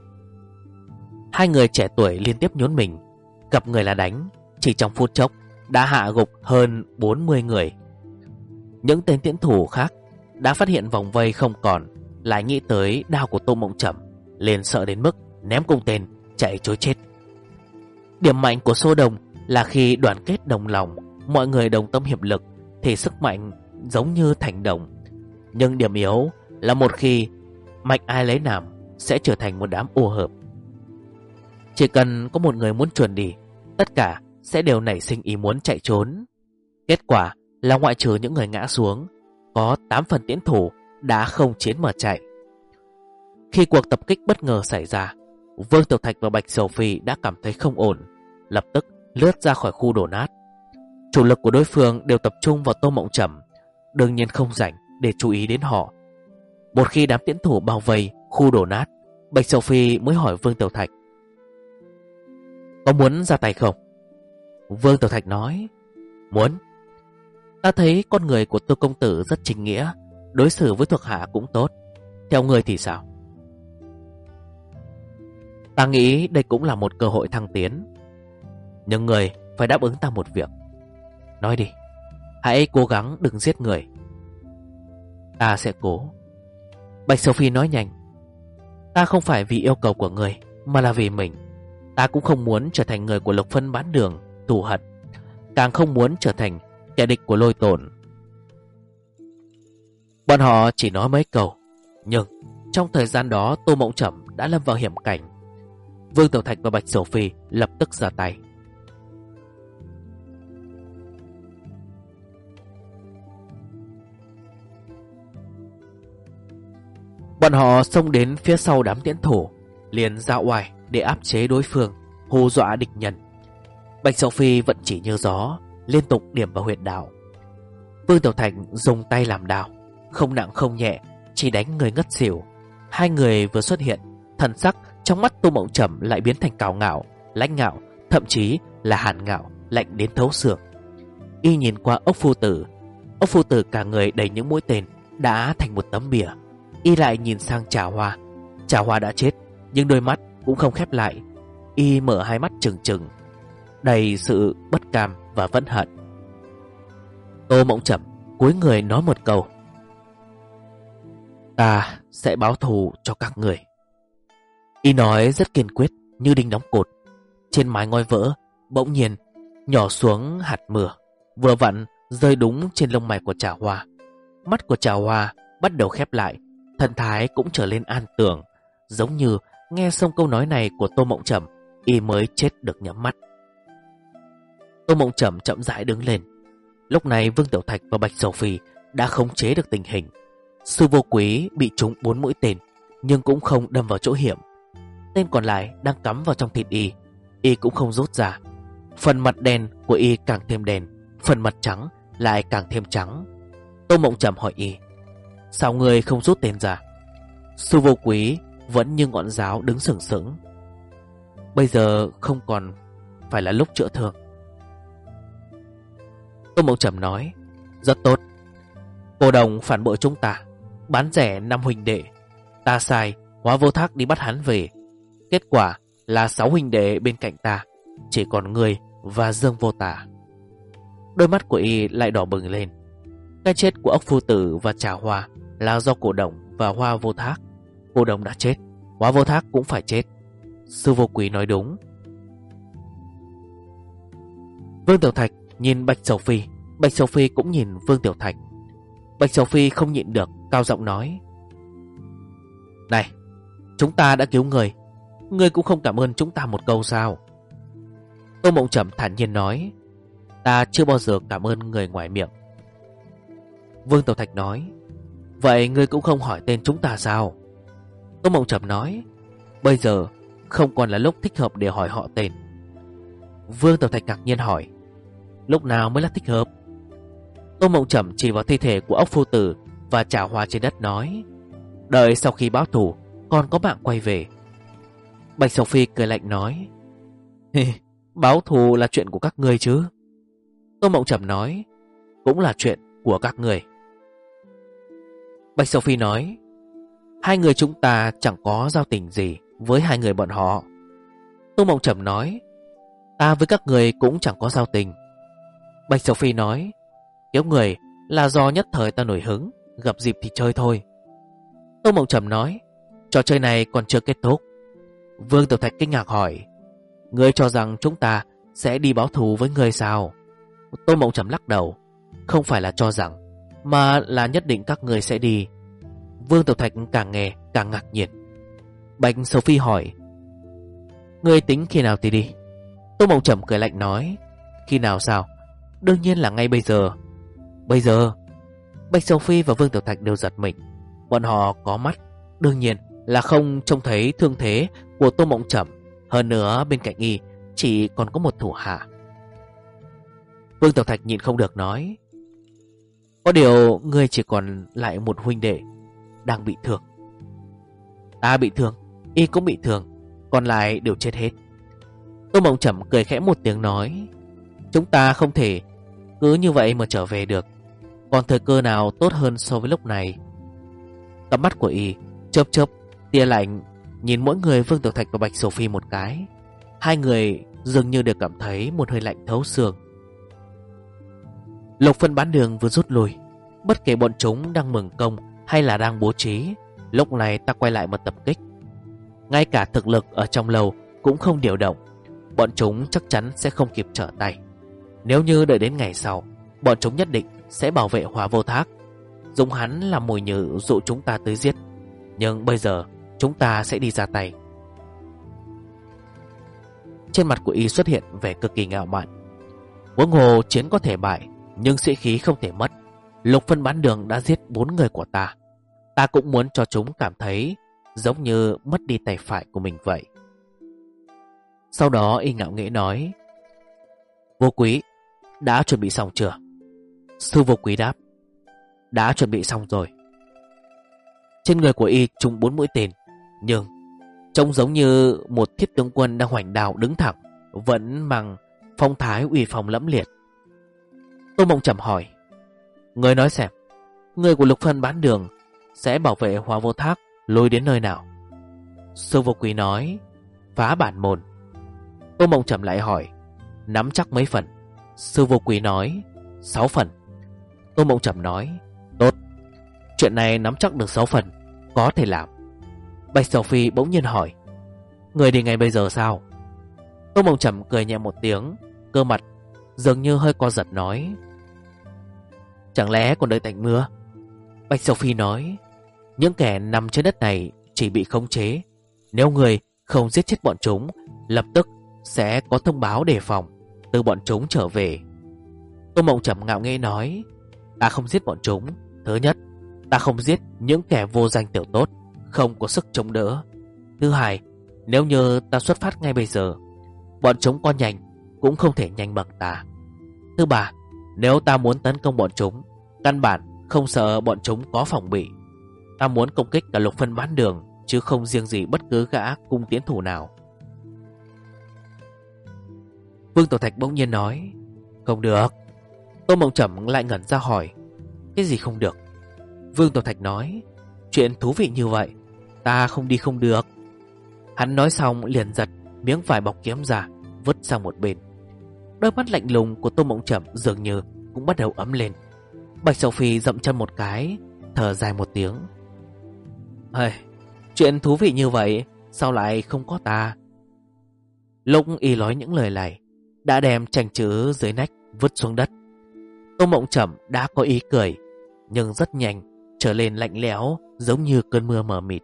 Hai người trẻ tuổi liên tiếp nhún mình, gặp người là đánh, chỉ trong phút chốc đã hạ gục hơn 40 người. Những tên tiễn thủ khác đã phát hiện vòng vây không còn, lại nghĩ tới đao của Tô Mộng Trầm, liền sợ đến mức ném cung tên chạy trối chết. Điểm mạnh của Xô Đồng là khi đoàn kết đồng lòng, mọi người đồng tâm hiệp lực thì sức mạnh giống như thành đồng. Nhưng điểm yếu là một khi mạnh ai lấy làm sẽ trở thành một đám ô hợp. Chỉ cần có một người muốn chuồn đi, tất cả sẽ đều nảy sinh ý muốn chạy trốn. Kết quả là ngoại trừ những người ngã xuống, có 8 phần tiễn thủ đã không chiến mà chạy. Khi cuộc tập kích bất ngờ xảy ra, Vương Tiểu Thạch và Bạch Sầu Phi đã cảm thấy không ổn, lập tức lướt ra khỏi khu đổ nát. Chủ lực của đối phương đều tập trung vào Tô Mộng Trầm, đương nhiên không rảnh để chú ý đến họ. Một khi đám tiễn thủ bao vây khu đổ nát, Bạch Sầu Phi mới hỏi Vương Tiểu Thạch: có muốn ra tay không? Vương Tiểu Thạch nói: muốn. Ta thấy con người của Tô công tử rất chính nghĩa, đối xử với thuộc hạ cũng tốt. Theo ngươi thì sao? Ta nghĩ đây cũng là một cơ hội thăng tiến, nhưng người phải đáp ứng ta một việc. Nói đi, hãy cố gắng đừng giết người. Ta sẽ cố. Bạch Sophie nói nhanh: ta không phải vì yêu cầu của người, mà là vì mình. Ta cũng không muốn trở thành người của Lục Phân bán đường, thù hận, càng không muốn trở thành kẻ địch của Lôi Tổn. Bọn họ chỉ nói mấy câu, nhưng trong thời gian đó Tô Mộng Trầm đã lâm vào hiểm cảnh. Vương Tiểu Thạch và Bạch Sầu Phi lập tức ra tay. Bọn họ xông đến phía sau đám tiễn thủ, liền ra oai để áp chế đối phương, hù dọa địch nhân. Bạch Sầu Phi vẫn chỉ như gió, liên tục điểm vào huyệt đạo. Vương Tiểu Thành dùng tay làm đao, không nặng không nhẹ, chỉ đánh người ngất xỉu. Hai người vừa xuất hiện, thần sắc trong mắt Tô Mộng Trầm lại biến thành cào ngạo, lãnh ngạo, thậm chí là hàn ngạo, lạnh đến thấu xương. Y nhìn qua ốc phu tử cả người đầy những mũi tên đã thành một tấm bìa. Y lại nhìn sang Trà Hoa đã chết, nhưng đôi mắt cũng không khép lại. Y mở hai mắt trừng trừng, đầy sự bất cam và vẫn hận. Tô Mộng Trầm cúi người nói một câu: "Ta sẽ báo thù cho các người." Y nói rất kiên quyết, như đinh đóng cột. Trên mái ngói vỡ bỗng nhiên nhỏ xuống hạt mưa, vừa vặn rơi đúng trên lông mày của Trà Hoa. Mắt của Trà Hoa bắt đầu khép lại, thần thái cũng trở lên an tường, giống như nghe xong câu nói này của Tô Mộng Trầm, y mới chết được nhắm mắt. Tô Mộng Trầm chậm rãi đứng lên. Lúc này Vương Tiểu Thạch và Bạch Sầu Phi đã khống chế được tình hình. Sư Vô Quý bị trúng 4 mũi tên, nhưng cũng không đâm vào chỗ hiểm. Tên còn lại đang cắm vào trong thịt y, y cũng không rút ra. Phần mặt đen của y càng thêm đen, phần mặt trắng lại càng thêm trắng. Tô Mộng Trầm hỏi y: "Sao người không rút tên ra?" Sư Vô Quý vẫn như ngọn giáo đứng sừng sững: "Bây giờ không còn phải là lúc chữa thương." Tô Mộng Trầm nói: "Rất tốt. Cô Đồng phản bội chúng ta, bán rẻ 5 huynh đệ. Ta sai Hóa Vô Thác đi bắt hắn về. Kết quả là 6 huynh đệ bên cạnh ta, chỉ còn ngươi và Dương Vô Tả." Đôi mắt của y lại đỏ bừng lên. Cái chết của ốc phu tử và Trà Hoa là do Cổ Đồng và Hóa Vô Thác. Cổ Đồng đã chết, Hóa Vô Thác cũng phải chết. Sư Vô Quý nói đúng. Vương Tiểu Thạch nhìn Bạch Sầu Phi, Bạch Sầu Phi cũng nhìn Vương Tiểu Thạch. Bạch Sầu Phi không nhịn được, cao giọng nói: "Này, chúng ta đã cứu người, ngươi cũng không cảm ơn chúng ta một câu sao?" Tô Mộng Trầm thản nhiên nói: "Ta chưa bao giờ cảm ơn người ngoài miệng." Vương Tiểu Thạch nói: "Vậy ngươi cũng không hỏi tên chúng ta sao?" Tô Mộng Trầm nói: "Bây giờ không còn là lúc thích hợp để hỏi họ tên." Vương Tiểu Thạch ngạc nhiên hỏi: "Lúc nào mới là thích hợp?" Tô Mộng Trầm chỉ vào thi thể của ốc phu tử và Trà Hoa trên đất nói: "Đợi sau khi báo thù, còn có bạn quay về." Bạch Sầu Phi cười lạnh nói: "Báo thù là chuyện của các ngươi chứ?" Tô Mộng Trầm nói: "Cũng là chuyện của các người." Bạch Sầu Phi nói: "Hai người chúng ta chẳng có giao tình gì với hai người bọn họ." Tô Mộng Trầm nói: "Ta với các người cũng chẳng có giao tình." Bạch Sầu Phi nói: "Cứu người là do nhất thời ta nổi hứng, gặp dịp thì chơi thôi." Tô Mộng Trầm nói: "Trò chơi này còn chưa kết thúc." Vương Tiểu Thạch kinh ngạc hỏi: "Ngươi cho rằng chúng ta sẽ đi báo thù với ngươi sao?" Tô Mộng Trầm lắc đầu: "Không phải là cho rằng, mà là nhất định các ngươi sẽ đi." Vương Tiểu Thạch càng nghe càng ngạc nhiên. Bạch Sầu Phi hỏi: "Ngươi tính khi nào thì đi?" Tô Mộng Trầm cười lạnh nói: "Khi nào sao? Đương nhiên là ngay bây giờ." "Bây giờ?" Bạch Sầu Phi và Vương Tiểu Thạch đều giật mình. Bọn họ có mắt, đương nhiên là không trông thấy thương thế của Tô Mộng Trầm. Hơn nữa bên cạnh y chỉ còn có một thủ hạ. Vương Tiểu Thạch nhịn không được nói: "Có điều ngươi chỉ còn lại một huynh đệ đang bị thương." "Ta bị thương, y cũng bị thương, còn lại đều chết hết." Tô Mộng Trầm cười khẽ một tiếng nói: "Chúng ta không thể cứ như vậy mà trở về được. Còn thời cơ nào tốt hơn so với lúc này?" Cặp mắt của y chớp chớp tia lạnh, nhìn mỗi người Vương Tiểu Thạch và Bạch Sầu Phi một cái. Hai người dường như đều cảm thấy một hơi lạnh thấu xương. Lục Phân bán đường vừa rút lui. Bất kể bọn chúng đang mừng công hay là đang bố trí, lúc này ta quay lại một tập kích. Ngay cả thực lực ở trong lầu cũng không điều động, bọn chúng chắc chắn sẽ không kịp trở tay. Nếu như đợi đến ngày sau, bọn chúng nhất định sẽ bảo vệ Hóa Vô Thác, dùng hắn làm mồi nhử dụ chúng ta tới giết. Nhưng bây giờ chúng ta sẽ đi ra tay. Trên mặt của y xuất hiện vẻ cực kỳ ngạo mạn. Huống hồ chiến có thể bại, nhưng sĩ khí không thể mất. Lục Phân bán đường đã giết 4 người của ta. Ta cũng muốn cho chúng cảm thấy giống như mất đi tay phải của mình vậy. Sau đó y ngạo nghễ nói: Vô Quý, đã chuẩn bị xong chưa? Sư Vô Quý đáp: Đã chuẩn bị xong rồi. Trên người của y trúng 4 mũi tên, nhưng trông giống như một thiết tướng quân đang hoành đao đứng thẳng, vẫn mang phong thái uy phong lẫm liệt. Tô Mộng Trầm hỏi: Người nói xem, người của Lục Phân Bán Đường sẽ bảo vệ Hoa Vô Thác lôi đến nơi nào? Sư Vô Quý nói: Phá bản môn. Tô Mộng Trầm lại hỏi: Nắm chắc mấy phần? Sư Vô Quý nói: 6 phần. Tô Mộng Trầm nói: Tốt, chuyện này nắm chắc được 6 phần, có thể làm. Bạch Sầu Phi bỗng nhiên hỏi: Người đi ngay bây giờ sao? Tô Mộng Trầm cười nhẹ một tiếng, cơ mặt dường như hơi co giật nói: Chẳng lẽ còn đợi tạnh mưa? Bạch Sầu Phi nói: Những kẻ nằm trên đất này chỉ bị khống chế. Nếu người không giết chết bọn chúng, lập tức sẽ có thông báo đề phòng từ bọn chúng trở về. Tô Mộng Trầm ngạo nghễ nói: Ta không giết bọn chúng. Thứ nhất, ta không giết những kẻ vô danh tiểu tốt, không có sức chống đỡ. Thứ hai, nếu như ta xuất phát ngay bây giờ, bọn chúng có nhanh cũng không thể nhanh bằng ta. Thứ ba, nếu ta muốn tấn công bọn chúng, căn bản không sợ bọn chúng có phòng bị. Ta muốn công kích cả Lục Phân Bán Đường, chứ không riêng gì bất cứ gã cung tiến thủ nào. Vương Tổ Thạch bỗng nhiên nói: Không được. Tô Mộng Trầm lại ngẩn ra hỏi: Cái gì không được? Vương Tổ Thạch nói: Chuyện thú vị như vậy, ta không đi không được. Hắn nói xong liền giật miếng vải bọc kiếm ra, vứt sang một bên. Đôi mắt lạnh lùng của Tô Mộng Trầm dường như cũng bắt đầu ấm lên. Bạch Sầu Phi dậm chân một cái, thở dài một tiếng: Chuyện thú vị như vậy, sao lại không có ta? Lúc y nói những lời này, đã đem tranh chữ dưới nách vứt xuống đất. Tô Mộng Trầm đã có ý cười, nhưng rất nhanh trở lên lạnh lẽo, giống như cơn mưa mờ mịt.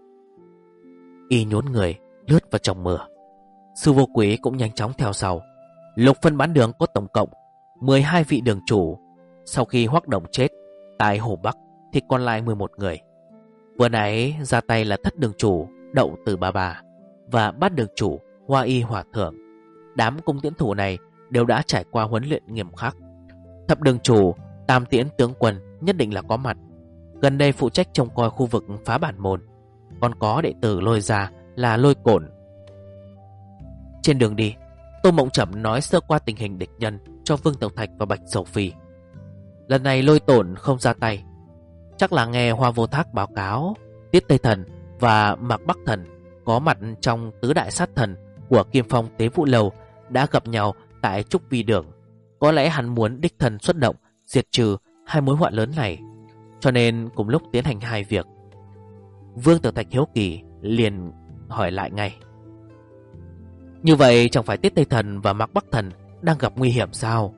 Y nhún người lướt vào trong mưa. Sư Vô Quý cũng nhanh chóng theo sau. Lục Phân Bán Đường có tổng cộng 12 vị đường chủ. Sau khi Hoắc Đồng chết tại Hồ Bắc thì còn lại 11 người. Vừa nãy ra tay là Thất đường chủ Đậu Từ Bà Bà và Bát đường chủ Hoa Y Hòa Thượng. Đám cung tiễn thủ này đều đã trải qua huấn luyện nghiêm khắc. Thập đường chủ Tam Tiễn tướng quân nhất định là có mặt. Gần đây phụ trách trông coi khu vực phá bản môn. Còn có đệ tử Lôi ra là Lôi Cổn. Trên đường đi, Tô Mộng Trầm nói sơ qua tình hình địch nhân cho Vương Tổng Thạch và Bạch Sầu Phi. Lần này Lôi Tổn không ra tay, chắc là nghe Hoa Vô Thác báo cáo Tiết Tây Thần và Mạc Bắc Thần có mặt trong tứ đại sát thần của Kim Phong Tế Vũ Lầu đã gặp nhau tại Trúc Vi Đường. Có lẽ hắn muốn đích thân xuất động diệt trừ hai mối họa lớn này, cho nên cùng lúc tiến hành hai việc. Vương Tử Thạch hiếu kỳ liền hỏi lại ngay: Như vậy chẳng phải Tiết Tây Thần và Mạc Bắc Thần đang gặp nguy hiểm sao?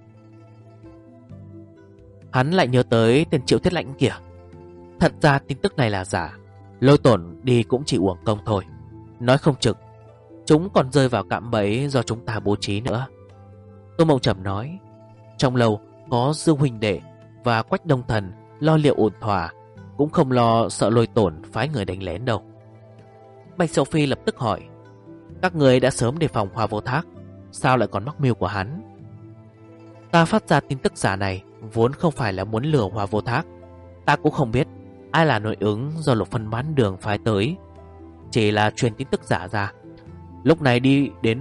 Hắn lại nhớ tới tên Triệu Thiết Lãnh kìa. Thật ra tin tức này là giả. Lôi Tổn đi cũng chỉ uổng công thôi. Nói không chừng chúng còn rơi vào cạm bẫy do chúng ta bố trí nữa. Tô Mộng Trầm nói: Trong lầu có Dương huynh đệ và Quách Đông Thần lo liệu ổn thỏa, cũng không lo sợ Lôi Tổn phái người đánh lén đâu. Bạch Sầu Phi lập tức hỏi: Các người đã sớm đề phòng Hoa Vô Thác, sao lại còn mắc mưu của hắn? Ta phát ra tin tức giả này vốn không phải là muốn lừa Hoa Vô Thác. Ta cũng không biết ai là nội ứng do Lục Phân Bán Đường phái tới, chỉ là truyền tin tức giả ra. Lúc này đi đến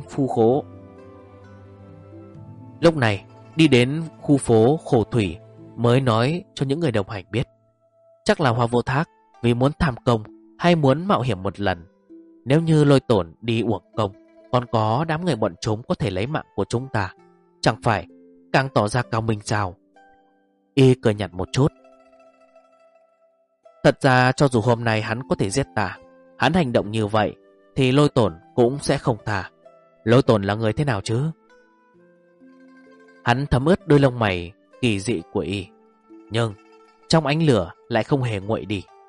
khu phố Khổ Thủy mới nói cho những người đồng hành biết. Chắc là Hoa Vô Thác vì muốn tham công hay muốn mạo hiểm một lần. Nếu như Lôi Tổn đi uổng công, còn có đám người bọn chúng có thể lấy mạng của chúng ta, chẳng phải càng tỏ ra cao minh sao? Y cười nhạt một chút: Thật ra cho dù hôm nay hắn có thể giết ta, hắn hành động như vậy thì Lôi Tổn cũng sẽ không tha. Lôi Tổn là người thế nào chứ? Hắn thấm ướt đôi lông mày kỳ dị của Y, nhưng trong ánh lửa lại không hề nguội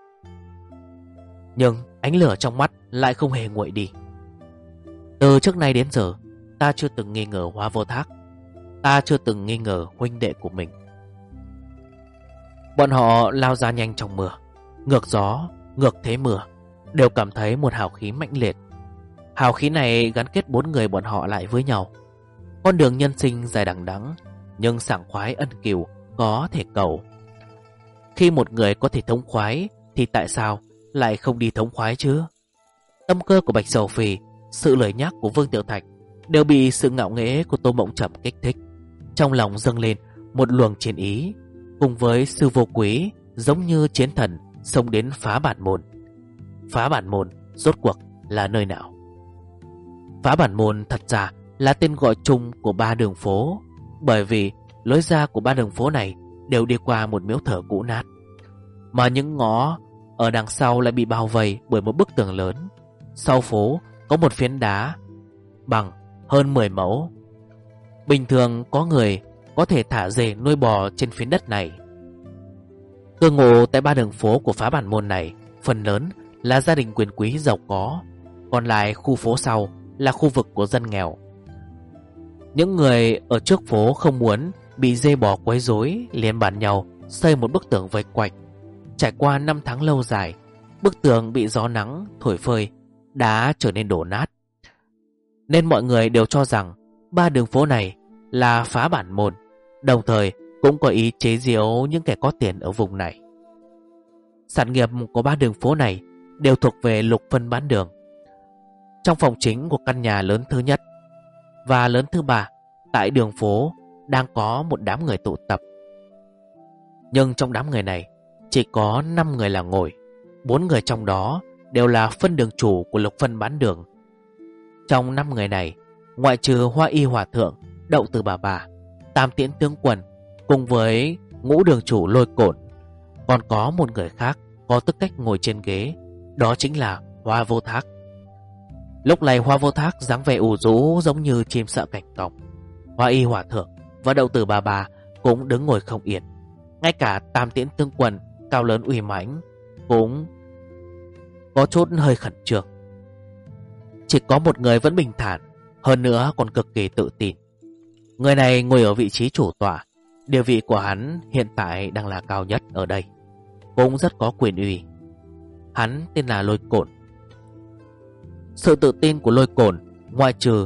đi. Từ trước nay đến giờ, ta chưa từng nghi ngờ Hoa Vô Thác. Ta chưa từng nghi ngờ huynh đệ của mình. Bọn họ lao ra nhanh trong mưa. ngược gió, ngược thế mưa, đều cảm thấy một hào khí mãnh liệt. Hào khí này gắn kết bốn người bọn họ lại với nhau. Con đường nhân sinh dài đằng đẵng, nhưng sảng khoái ân cửu có thể cầu. Khi một người có thể thống khoái thì tại sao lại không đi thống khoái chứ? Tâm cơ của Bạch Sầu Phi, sự lời nhắc của Vương Tiểu Thạch đều bị sự ngạo nghễ của Tô Mộng Trầm kích thích. Trong lòng dâng lên một luồng chiến ý, cùng với sư vô quý giống như chiến thần xông đến phá bản môn. Phá bản môn rốt cuộc là nơi nào? Phá bản môn thật ra là tên gọi chung của ba đường phố, bởi vì lối ra của ba đường phố này đều đi qua một miếu thờ cũ nát, mà những ngõ ở đằng sau lại bị bao vây bởi một bức tường lớn. Sau phố có một phiến đá bằng hơn 10 mẫu. Bình thường có người có thể thả dê nuôi bò trên phiến đất này. Cư ngụ tại ba đường phố của phá bản môn này phần lớn là gia đình quyền quý giàu có, còn lại khu phố sau là khu vực của dân nghèo. Những người ở trước phố không muốn bị dê bò quấy rối, liền bàn nhau xây một bức tường vây quanh. Trải qua 5 tháng lâu dài, bức tường bị gió nắng thổi phơi, đã trở nên đổ nát, nên mọi người đều cho rằng ba đường phố này là phá bản môn, đồng thời cũng có ý chế giễu những kẻ có tiền ở vùng này. Sản nghiệp của ba đường phố này đều thuộc về Lục Phân bán đường. Trong phòng chính của căn nhà lớn thứ nhất và lớn thứ ba tại đường phố đang có một đám người tụ tập. Nhưng trong đám người này chỉ có 5 người là ngồi, 4 người trong đó đều là phân đường chủ của Lục Phân bán đường. Trong 5 người này, ngoại trừ Hoa Y Hòa Thượng, Đậu Từ Bà, Tam Tiễn Tướng Quân cùng với Ngũ đường chủ Lôi Cổn, còn có một người khác có tư cách ngồi trên ghế, đó chính là Hoa Vô Thác. Lúc này Hoa Vô Thác dáng vẻ ủ rũ giống như chim sợ cảnh cong. Hoa Y Hòa Thượng và Đậu Từ Bà cũng đứng ngồi không yên. Ngay cả Tam Tiễn Tướng Quân cao lớn uy mãnh cũng có chút hơi khẩn trương. Chỉ có một người vẫn bình thản, hơn nữa còn cực kỳ tự tin. Người này ngồi ở vị trí chủ tọa. Địa vị của hắn hiện tại đang là cao nhất ở đây, cũng rất có quyền uy. Hắn tên là Lôi Cổn. Sự tự tin của Lôi Cổn ngoại trừ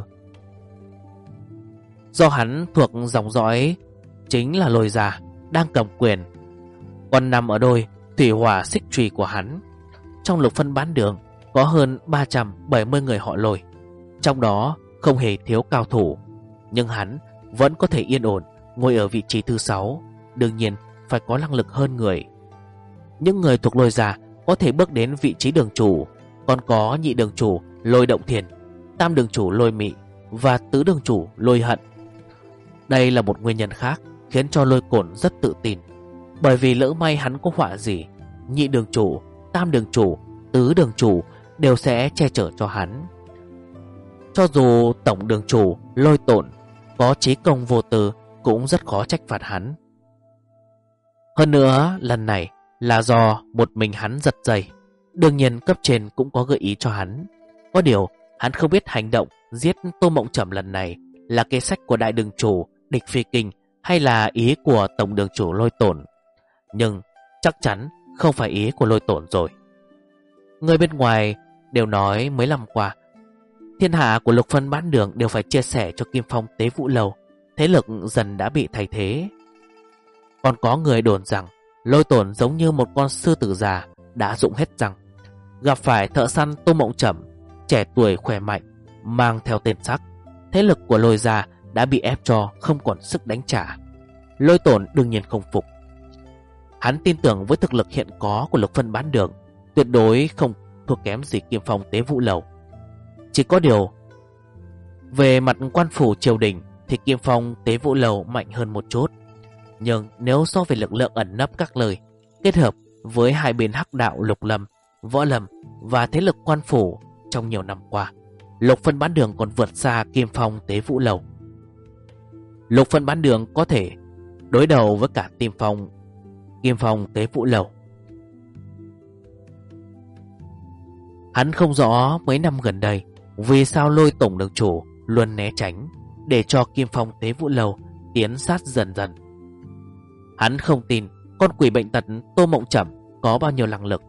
do hắn thuộc dòng dõi chính là Lôi gia đang cầm quyền, còn nằm ở đôi thủy hỏa xích chùy của hắn. Trong Lục Phân bán đường có hơn 370 người họ Lôi, trong đó không hề thiếu cao thủ, nhưng hắn vẫn có thể yên ổn ngồi ở vị trí thứ 6. Đương nhiên phải có năng lực hơn người. Những người thuộc Lôi gia có thể bước đến vị trí đường chủ, còn có nhị đường chủ Lôi Động Thiền, tam đường chủ Lôi Mị và tứ đường chủ Lôi Hận. Đây là một nguyên nhân khác khiến cho Lôi Cổn rất tự tin, bởi vì lỡ may hắn có họa gì, nhị đường chủ, tam đường chủ, tứ đường chủ đều sẽ che chở cho hắn. Cho dù tổng đường chủ Lôi Tổn có trí công vô tư cũng rất khó trách phạt hắn. Hơn nữa lần này là do một mình hắn giật dây. Đương nhiên cấp trên cũng có gợi ý cho hắn. Có điều hắn không biết hành động giết Tô Mộng Trầm lần này là kế sách của đại đường chủ Địch Phi Kinh hay là ý của tổng đường chủ Lôi Tổn. Nhưng chắc chắn không phải ý của Lôi Tổn rồi. Người bên ngoài đều nói mấy năm qua thiên hạ của Lục Phân bán đường đều phải chia sẻ cho Kim Phong Tế Vũ Lầu. Thế lực dần đã bị thay thế. Còn có người đồn rằng Lôi Tổn giống như một con sư tử già đã rụng hết răng, gặp phải thợ săn Tô Mộng Trầm, trẻ tuổi khỏe mạnh, mang theo tên sắc. Thế lực của Lôi gia đã bị ép cho không còn sức đánh trả. Lôi Tổn đương nhiên không phục. Hắn tin tưởng với thực lực hiện có của Lục Phân bán đường, tuyệt đối không thua kém gì Kim Phong Tế Vũ Lầu. Chỉ có điều về mặt quan phủ triều đình thì Kim Phong Tế Vũ Lầu mạnh hơn một chút. Nhưng nếu so về lực lượng ẩn nấp các lời, kết hợp với hai bên hắc đạo Lục Lâm, Võ Lâm và thế lực quan phủ trong nhiều năm qua, Lục Phân bán đường còn vượt xa Kim Phong Tế Vũ Lầu. Lục Phân bán đường có thể đối đầu với cả Kim Phong Tế Vũ Lầu. Hắn không rõ mấy năm gần đây vì sao Lôi tổng đường chủ luôn né tránh để cho Kim Phong Tế Vũ Lầu tiến sát dần dần. Hắn không tin con quỷ bệnh tật Tô Mộng Trầm có bao nhiêu năng lực.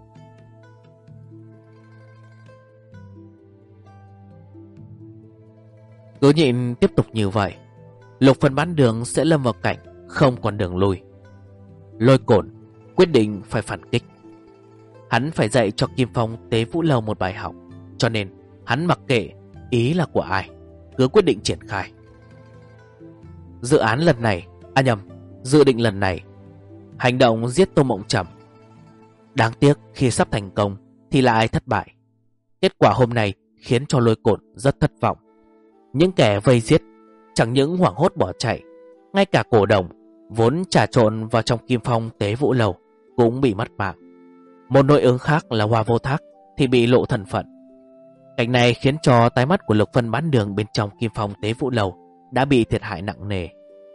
Cứ nhịn tiếp tục như vậy, Lục Phân Bán Đường sẽ lâm vào cảnh không còn đường lui. Lôi Cổn quyết định phải phản kích. Hắn phải dạy cho Kim Phong Tế Vũ Lâu một bài học, cho nên hắn mặc kệ ý là của ai, cứ quyết định triển khai. Dự định lần này, hành động giết Tô Mộng Trầm. Đáng tiếc khi sắp thành công thì lại thất bại. Kết quả hôm nay khiến cho Lôi Cổn rất thất vọng. Những kẻ vây giết chẳng những hoảng hốt bỏ chạy, ngay cả cổ đồng vốn trà trộn vào trong Kim Phong Tế Vũ Lâu cũng bị mất mạng. Một nội ứng khác là Hoa Vô Thác thì bị lộ thân phận. Cảnh này khiến cho tai mắt của Lục Phân Bán Đường bên trong Kim Phong Tế Vũ Lâu đã bị thiệt hại nặng nề.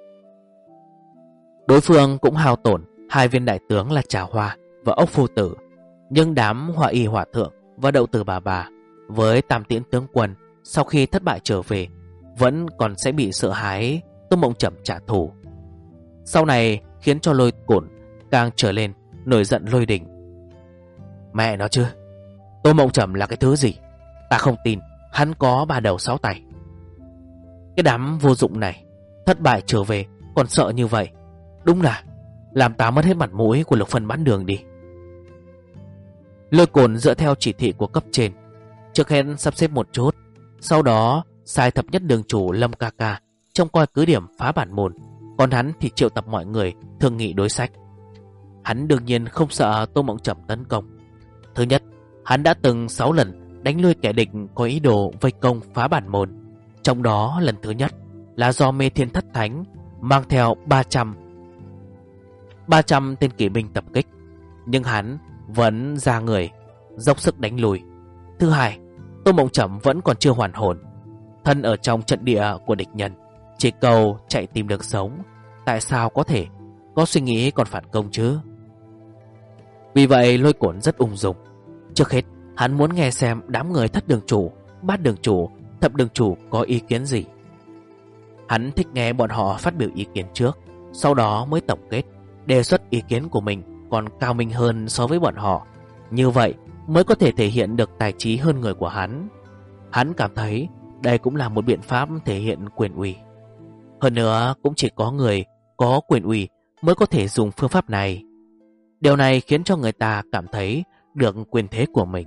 Đối phương cũng hao tổn 2 viên đại tướng là Trà Hoa và Ốc Phu Tử, nhưng đám Hỏa Y Hỏa Thượng và Đậu Tử Bà với Tam Tiễn tướng quân sau khi thất bại trở về vẫn còn sẽ bị sợ hãi Tô Mộng Trầm trả thù. Sau này khiến cho Lôi Cổn càng trở lên nổi giận lôi đình. Mẹ nó chứ, Tô Mộng Trầm là cái thứ gì? Ta không tin hắn có 3 đầu 6 tay. Cái đám vô dụng này thất bại trở về còn sợ như vậy, đúng là làm ta mất hết mặt mũi của Lục Phân Bán Đường đi. Lôi Cổn dựa theo chỉ thị của cấp trên, trước hết sắp xếp một chút, sau đó sai thập nhất đường chủ Lâm Ca Ca trông coi cứ điểm phá bản môn, còn hắn thì triệu tập mọi người thương nghị đối sách. Hắn đương nhiên không sợ Tô Mộng Trầm tấn công. Thứ nhất, hắn đã từng 6 lần đánh lui kẻ địch có ý đồ vây công phá bản môn. Trong đó lần thứ nhất là do Mê Thiên Thất Thánh mang theo 300 tên kỵ binh tập kích, nhưng hắn vẫn ra người dốc sức đánh lùi. Thứ hai, Tô Mộng Trầm vẫn còn chưa hoàn hồn, thân ở trong trận địa của địch nhân, chỉ cầu chạy tìm được sống, tại sao có thể có suy nghĩ còn phản công chứ? Vì vậy Lôi Cổn rất ung dung. Trước hết hắn muốn nghe xem đám người thất đường chủ, bát đường chủ, thập đường chủ có ý kiến gì. Hắn thích nghe bọn họ phát biểu ý kiến trước, sau đó mới tổng kết, đề xuất ý kiến của mình còn cao minh hơn so với bọn họ. Như vậy mới có thể thể hiện được tài trí hơn người của hắn. Hắn cảm thấy đây cũng là một biện pháp thể hiện quyền uy. Hơn nữa cũng chỉ có người có quyền uy mới có thể dùng phương pháp này. Điều này khiến cho người ta cảm thấy được quyền thế của mình.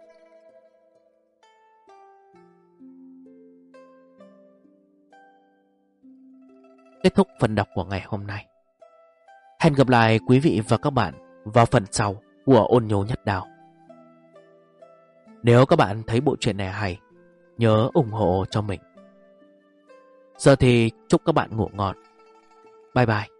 Kết thúc phần đọc của ngày hôm nay. Hẹn gặp lại quý vị và các bạn vào phần sau của Ôn Nhố Nhất Đao. Nếu các bạn thấy bộ truyện này hay, nhớ ủng hộ cho mình. Giờ thì chúc các bạn ngủ ngon. Bye bye.